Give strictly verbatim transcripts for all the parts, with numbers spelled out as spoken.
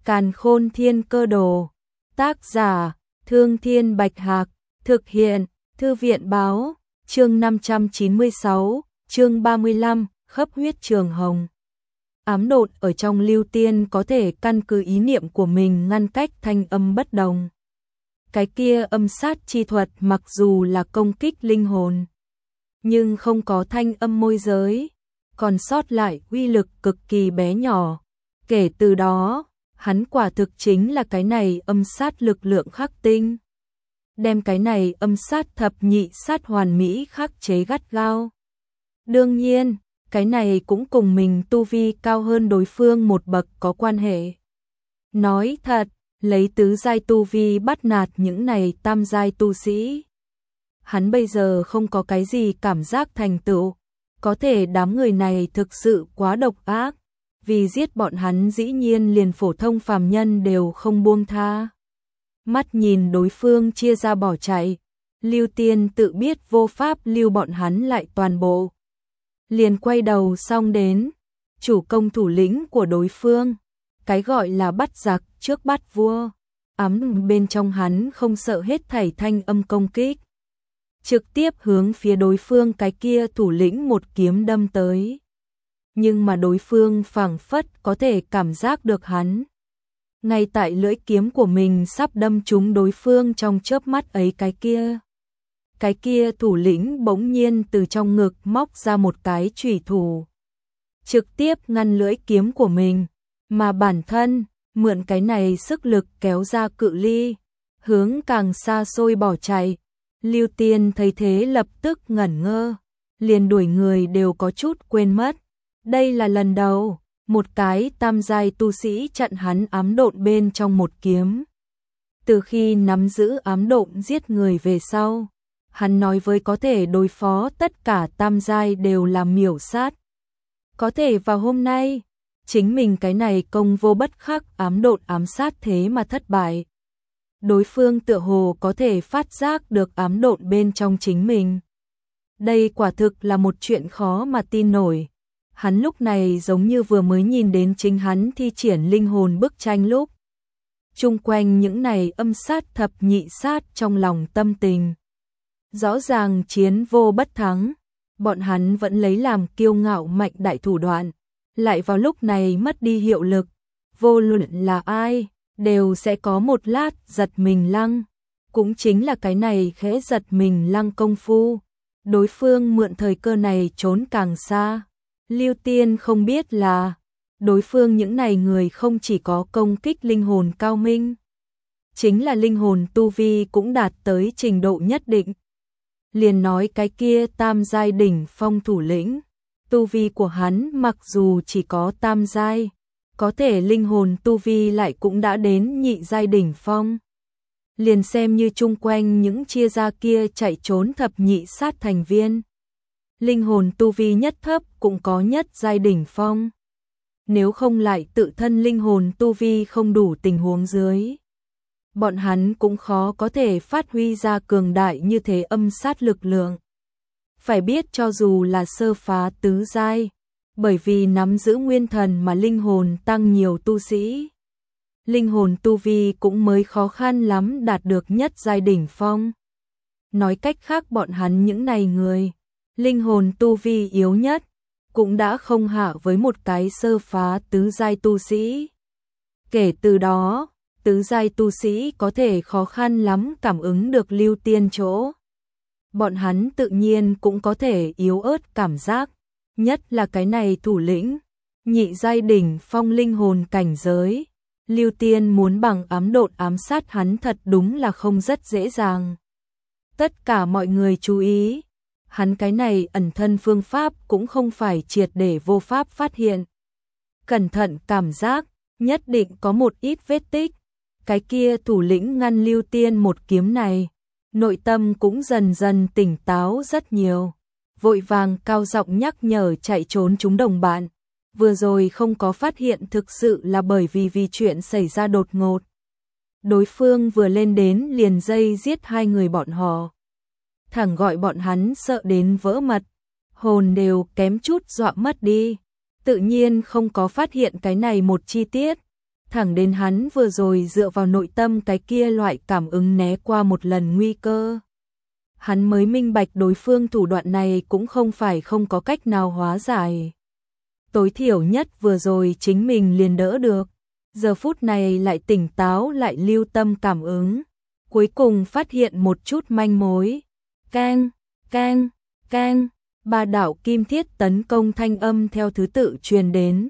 Càn Khôn Thiên Cơ Đồ. Tác giả: Thương Thiên Bạch Hạc. Thực hiện: Thư viện Báo. Chương năm trăm chín mươi sáu, chương ba mươi lăm, Khắp Huyết Trường Hồng. Ám độn ở trong Lưu Tiên có thể căn cứ ý niệm của mình ngăn cách thanh âm bất đồng. Cái kia âm sát chi thuật mặc dù là công kích linh hồn, nhưng không có thanh âm môi giới, còn sót lại uy lực cực kỳ bé nhỏ. Kể từ đó, hắn quả thực chính là cái này âm sát lực lượng khắc tinh. Đem cái này âm sát thập nhị sát hoàn mỹ khắc chế gắt gao. Đương nhiên, cái này cũng cùng mình tu vi cao hơn đối phương một bậc có quan hệ. Nói thật, lấy tứ giai tu vi bắt nạt những này tam giai tu sĩ, hắn bây giờ không có cái gì cảm giác thành tựu. Có thể đám người này thực sự quá độc ác, vì giết bọn hắn dĩ nhiên liền phổ thông phàm nhân đều không buông tha. Mắt nhìn đối phương chia ra bỏ chạy, Lưu Tiên tự biết vô pháp lưu bọn hắn lại toàn bộ. Liền quay đầu xong đến, chủ công thủ lĩnh của đối phương, cái gọi là bắt giặc trước bắt vua, ám bên trong hắn không sợ hết thảy thanh âm công kích. Trực tiếp hướng phía đối phương cái kia thủ lĩnh một kiếm đâm tới. Nhưng mà đối phương phảng phất có thể cảm giác được hắn. Ngay tại lưỡi kiếm của mình sắp đâm trúng đối phương trong chớp mắt ấy cái kia. Cái kia thủ lĩnh bỗng nhiên từ trong ngực móc ra một cái chủy thủ. Trực tiếp ngăn lưỡi kiếm của mình, mà bản thân mượn cái này sức lực kéo ra cự ly, hướng càng xa xôi bỏ chạy. Lưu Tiên thấy thế lập tức ngẩn ngơ, liền đuổi người đều có chút quên mất. Đây là lần đầu, một cái tam giai tu sĩ chặn hắn ám độn bên trong một kiếm. Từ khi nắm giữ ám độn giết người về sau, hắn nói với có thể đối phó tất cả tam giai đều là miểu sát. Có thể vào hôm nay, chính mình cái này công vô bất khắc ám độn ám sát thế mà thất bại. Đối phương tựa hồ có thể phát giác được ám độn bên trong chính mình. Đây quả thực là một chuyện khó mà tin nổi. Hắn lúc này giống như vừa mới nhìn đến chính hắn thi triển linh hồn bức tranh lúc. Chung quanh những này âm sát thập nhị sát trong lòng tâm tình. Rõ ràng chiến vô bất thắng, bọn hắn vẫn lấy làm kiêu ngạo mạnh đại thủ đoạn, lại vào lúc này mất đi hiệu lực. Vô luận là ai, đều sẽ có một lát giật mình lăng, cũng chính là cái này khẽ giật mình lăng công phu. Đối phương mượn thời cơ này trốn càng xa. Lưu Tiên không biết là đối phương những này người không chỉ có công kích linh hồn cao minh, chính là linh hồn tu vi cũng đạt tới trình độ nhất định. Liền nói cái kia tam giai đỉnh phong thủ lĩnh, tu vi của hắn mặc dù chỉ có tam giai, có thể linh hồn tu vi lại cũng đã đến nhị giai đỉnh phong. Liền xem như chung quanh những chia ra kia chạy trốn thập nhị sát thành viên, linh hồn tu vi nhất thấp cũng có nhất giai đỉnh phong. Nếu không lại tự thân linh hồn tu vi không đủ tình huống dưới, bọn hắn cũng khó có thể phát huy ra cường đại như thế âm sát lực lượng. Phải biết cho dù là sơ phá tứ giai, bởi vì nắm giữ nguyên thần mà linh hồn tăng nhiều tu sĩ, linh hồn tu vi cũng mới khó khăn lắm đạt được nhất giai đỉnh phong. Nói cách khác bọn hắn những này người, linh hồn tu vi yếu nhất, cũng đã không hạ với một cái sơ phá tứ giai tu sĩ. Kể từ đó, tứ giai tu sĩ có thể khó khăn lắm cảm ứng được Lưu Tiên chỗ. Bọn hắn tự nhiên cũng có thể yếu ớt cảm giác, nhất là cái này thủ lĩnh, nhị giai đỉnh phong linh hồn cảnh giới. Lưu Tiên muốn bằng ám độn ám sát hắn thật đúng là không rất dễ dàng. Tất cả mọi người chú ý, hắn cái này ẩn thân phương pháp cũng không phải triệt để vô pháp phát hiện. Cẩn thận cảm giác, nhất định có một ít vết tích. Cái kia thủ lĩnh ngăn Lưu Tiên một kiếm này, nội tâm cũng dần dần tỉnh táo rất nhiều. Vội vàng cao giọng nhắc nhở chạy trốn chúng đồng bạn. Vừa rồi không có phát hiện thực sự là bởi vì vì chuyện xảy ra đột ngột. Đối phương vừa lên đến liền dây giết hai người bọn họ. Thẳng gọi bọn hắn sợ đến vỡ mật, hồn đều kém chút dọa mất đi. Tự nhiên không có phát hiện cái này một chi tiết. thẳng đến hắn vừa rồi dựa vào nội tâm cái kia loại cảm ứng né qua một lần nguy cơ. Hắn mới minh bạch đối phương thủ đoạn này cũng không phải không có cách nào hóa giải. Tối thiểu nhất vừa rồi chính mình liền đỡ được, giờ phút này lại tỉnh táo lại lưu tâm cảm ứng, cuối cùng phát hiện một chút manh mối. Keng, keng, keng, ba đạo kim thiết tấn công thanh âm theo thứ tự truyền đến.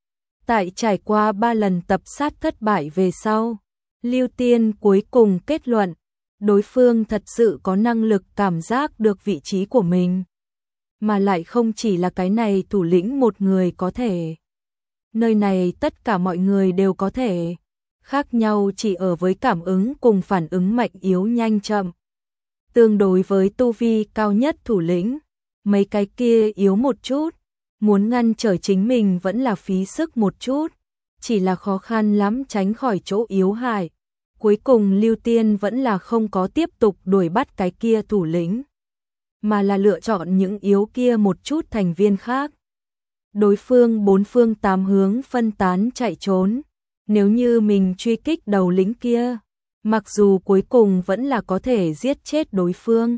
Tại trải qua ba lần tập sát thất bại về sau, Lưu Tiên cuối cùng kết luận, đối phương thật sự có năng lực cảm giác được vị trí của mình. Mà lại không chỉ là cái này thủ lĩnh một người có thể. Nơi này tất cả mọi người đều có thể. Khác nhau chỉ ở với cảm ứng cùng phản ứng mạnh yếu nhanh chậm. Tương đối với tu vi cao nhất thủ lĩnh, mấy cái kia yếu một chút, muốn ngăn trở chính mình vẫn là phí sức một chút, chỉ là khó khăn lắm tránh khỏi chỗ yếu hại. Cuối cùng Lưu Tiên vẫn là không có tiếp tục đuổi bắt cái kia thủ lĩnh, mà là lựa chọn những yếu kia một chút thành viên khác. Đối phương bốn phương tám hướng phân tán chạy trốn, nếu như mình truy kích đầu lĩnh kia, mặc dù cuối cùng vẫn là có thể giết chết đối phương,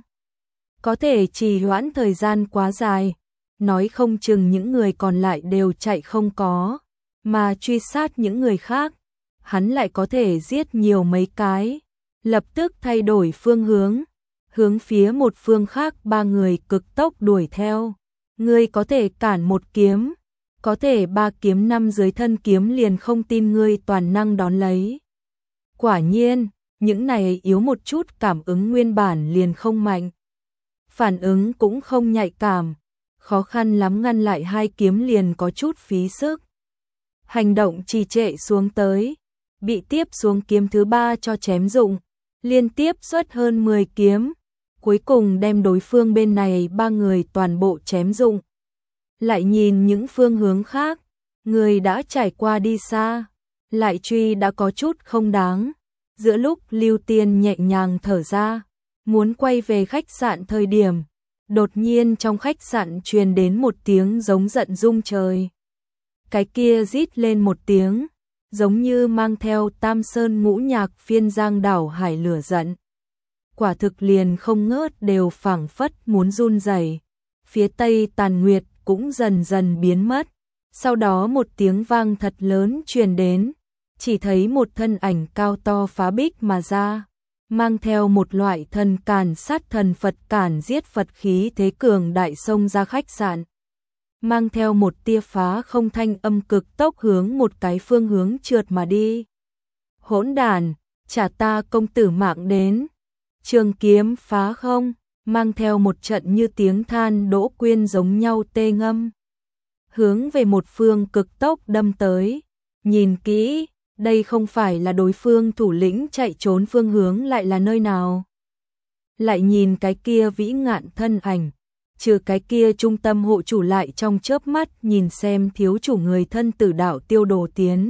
có thể trì hoãn thời gian quá dài, nói không chừng những người còn lại đều chạy không có, mà truy sát những người khác, hắn lại có thể giết nhiều mấy cái, lập tức thay đổi phương hướng, hướng phía một phương khác ba người cực tốc đuổi theo. Ngươi có thể cản một kiếm, có thể ba kiếm năm dưới thân kiếm liền không tin ngươi toàn năng đón lấy. Quả nhiên, những này yếu một chút cảm ứng nguyên bản liền không mạnh, phản ứng cũng không nhạy cảm, khó khăn lắm ngăn lại hai kiếm liền có chút phí sức. Hành động trì trệ xuống tới, bị tiếp xuống kiếm thứ ba cho chém dụng, liên tiếp xuất hơn mười kiếm, cuối cùng đem đối phương bên này ba người toàn bộ chém dụng. Lại nhìn những phương hướng khác, người đã trải qua đi xa, lại truy đã có chút không đáng. Giữa lúc Lưu Tiên nhẹ nhàng thở ra, muốn quay về khách sạn thời điểm, đột nhiên trong khách sạn truyền đến một tiếng giống giận rung trời. Cái kia rít lên một tiếng, giống như mang theo Tam Sơn ngũ nhạc phiên giang đảo hải lửa giận. Quả thực liền không ngớt đều phảng phất muốn run rẩy. Phía tây Tàn Nguyệt cũng dần dần biến mất. Sau đó một tiếng vang thật lớn truyền đến, chỉ thấy một thân ảnh cao to phá bích mà ra, mang theo một loại thần càn sát thần Phật càn giết Phật khí thế cường đại xông ra khách sạn. Mang theo một tia phá không thanh âm cực tốc hướng một cái phương hướng trượt mà đi. Hỗn đàn, trả ta công tử mạng đến. Trường kiếm phá không, mang theo một trận như tiếng than đỗ quyên giống nhau tê ngâm. Hướng về một phương cực tốc đâm tới, nhìn kỹ, đây không phải là đối phương thủ lĩnh chạy trốn phương hướng lại là nơi nào. Lại nhìn cái kia vĩ ngạn thân ảnh, trừ cái kia trung tâm hộ chủ lại trong chớp mắt nhìn xem thiếu chủ người thân tử đạo Tiêu Đồ tiến.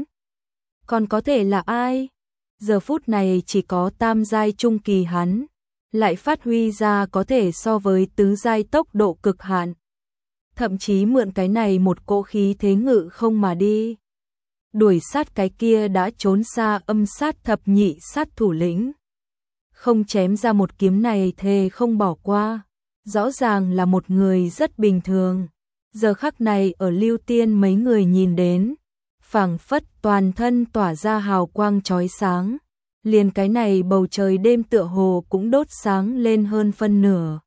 Còn có thể là ai? Giờ phút này chỉ có tam giai trung kỳ hắn, lại phát huy ra có thể so với tứ giai tốc độ cực hạn. Thậm chí mượn cái này một cỗ khí thế ngự không mà đi. Đuổi sát cái kia đã trốn xa âm sát thập nhị sát thủ lĩnh. Không chém ra một kiếm này thề không bỏ qua. Rõ ràng là một người rất bình thường. Giờ khắc này ở Lưu Tiên mấy người nhìn đến, phảng phất toàn thân tỏa ra hào quang chói sáng. Liền cái này bầu trời đêm tựa hồ cũng đốt sáng lên hơn phân nửa.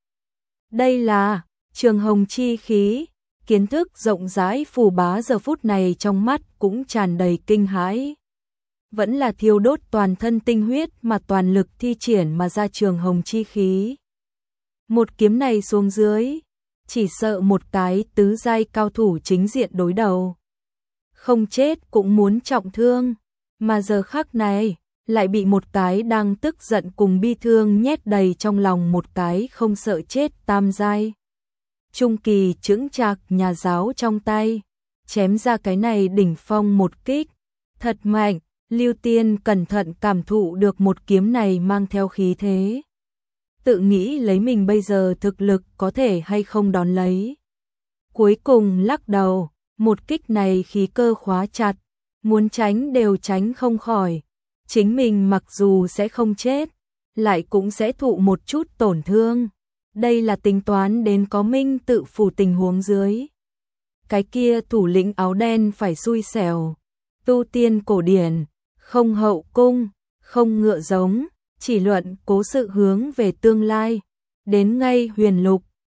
Đây là Trường Hồng chi khí, kiến thức rộng rãi Phù Bá giờ phút này trong mắt cũng tràn đầy kinh hãi. Vẫn là thiêu đốt toàn thân tinh huyết mà toàn lực thi triển mà ra Trường Hồng chi khí. Một kiếm này xuống dưới, chỉ sợ một cái tứ giai cao thủ chính diện đối đầu. Không chết cũng muốn trọng thương, mà giờ khắc này lại bị một cái đang tức giận cùng bi thương nhét đầy trong lòng một cái không sợ chết tam giai. Trung kỳ chững chạc nhà giáo trong tay, chém ra cái này đỉnh phong một kích, thật mạnh. Lưu Tiên cẩn thận cảm thụ được một kiếm này mang theo khí thế. Tự nghĩ lấy mình bây giờ thực lực có thể hay không đón lấy. Cuối cùng lắc đầu, một kích này khí cơ khóa chặt, muốn tránh đều tránh không khỏi. Chính mình mặc dù sẽ không chết, lại cũng sẽ thụ một chút tổn thương. Đây là tính toán đến có minh tự phủ tình huống dưới. Cái kia thủ lĩnh áo đen phải xui xẻo. Tu tiên cổ điển, không hậu cung, không ngựa giống, chỉ luận cố sự hướng về tương lai. Đến ngay huyền lục,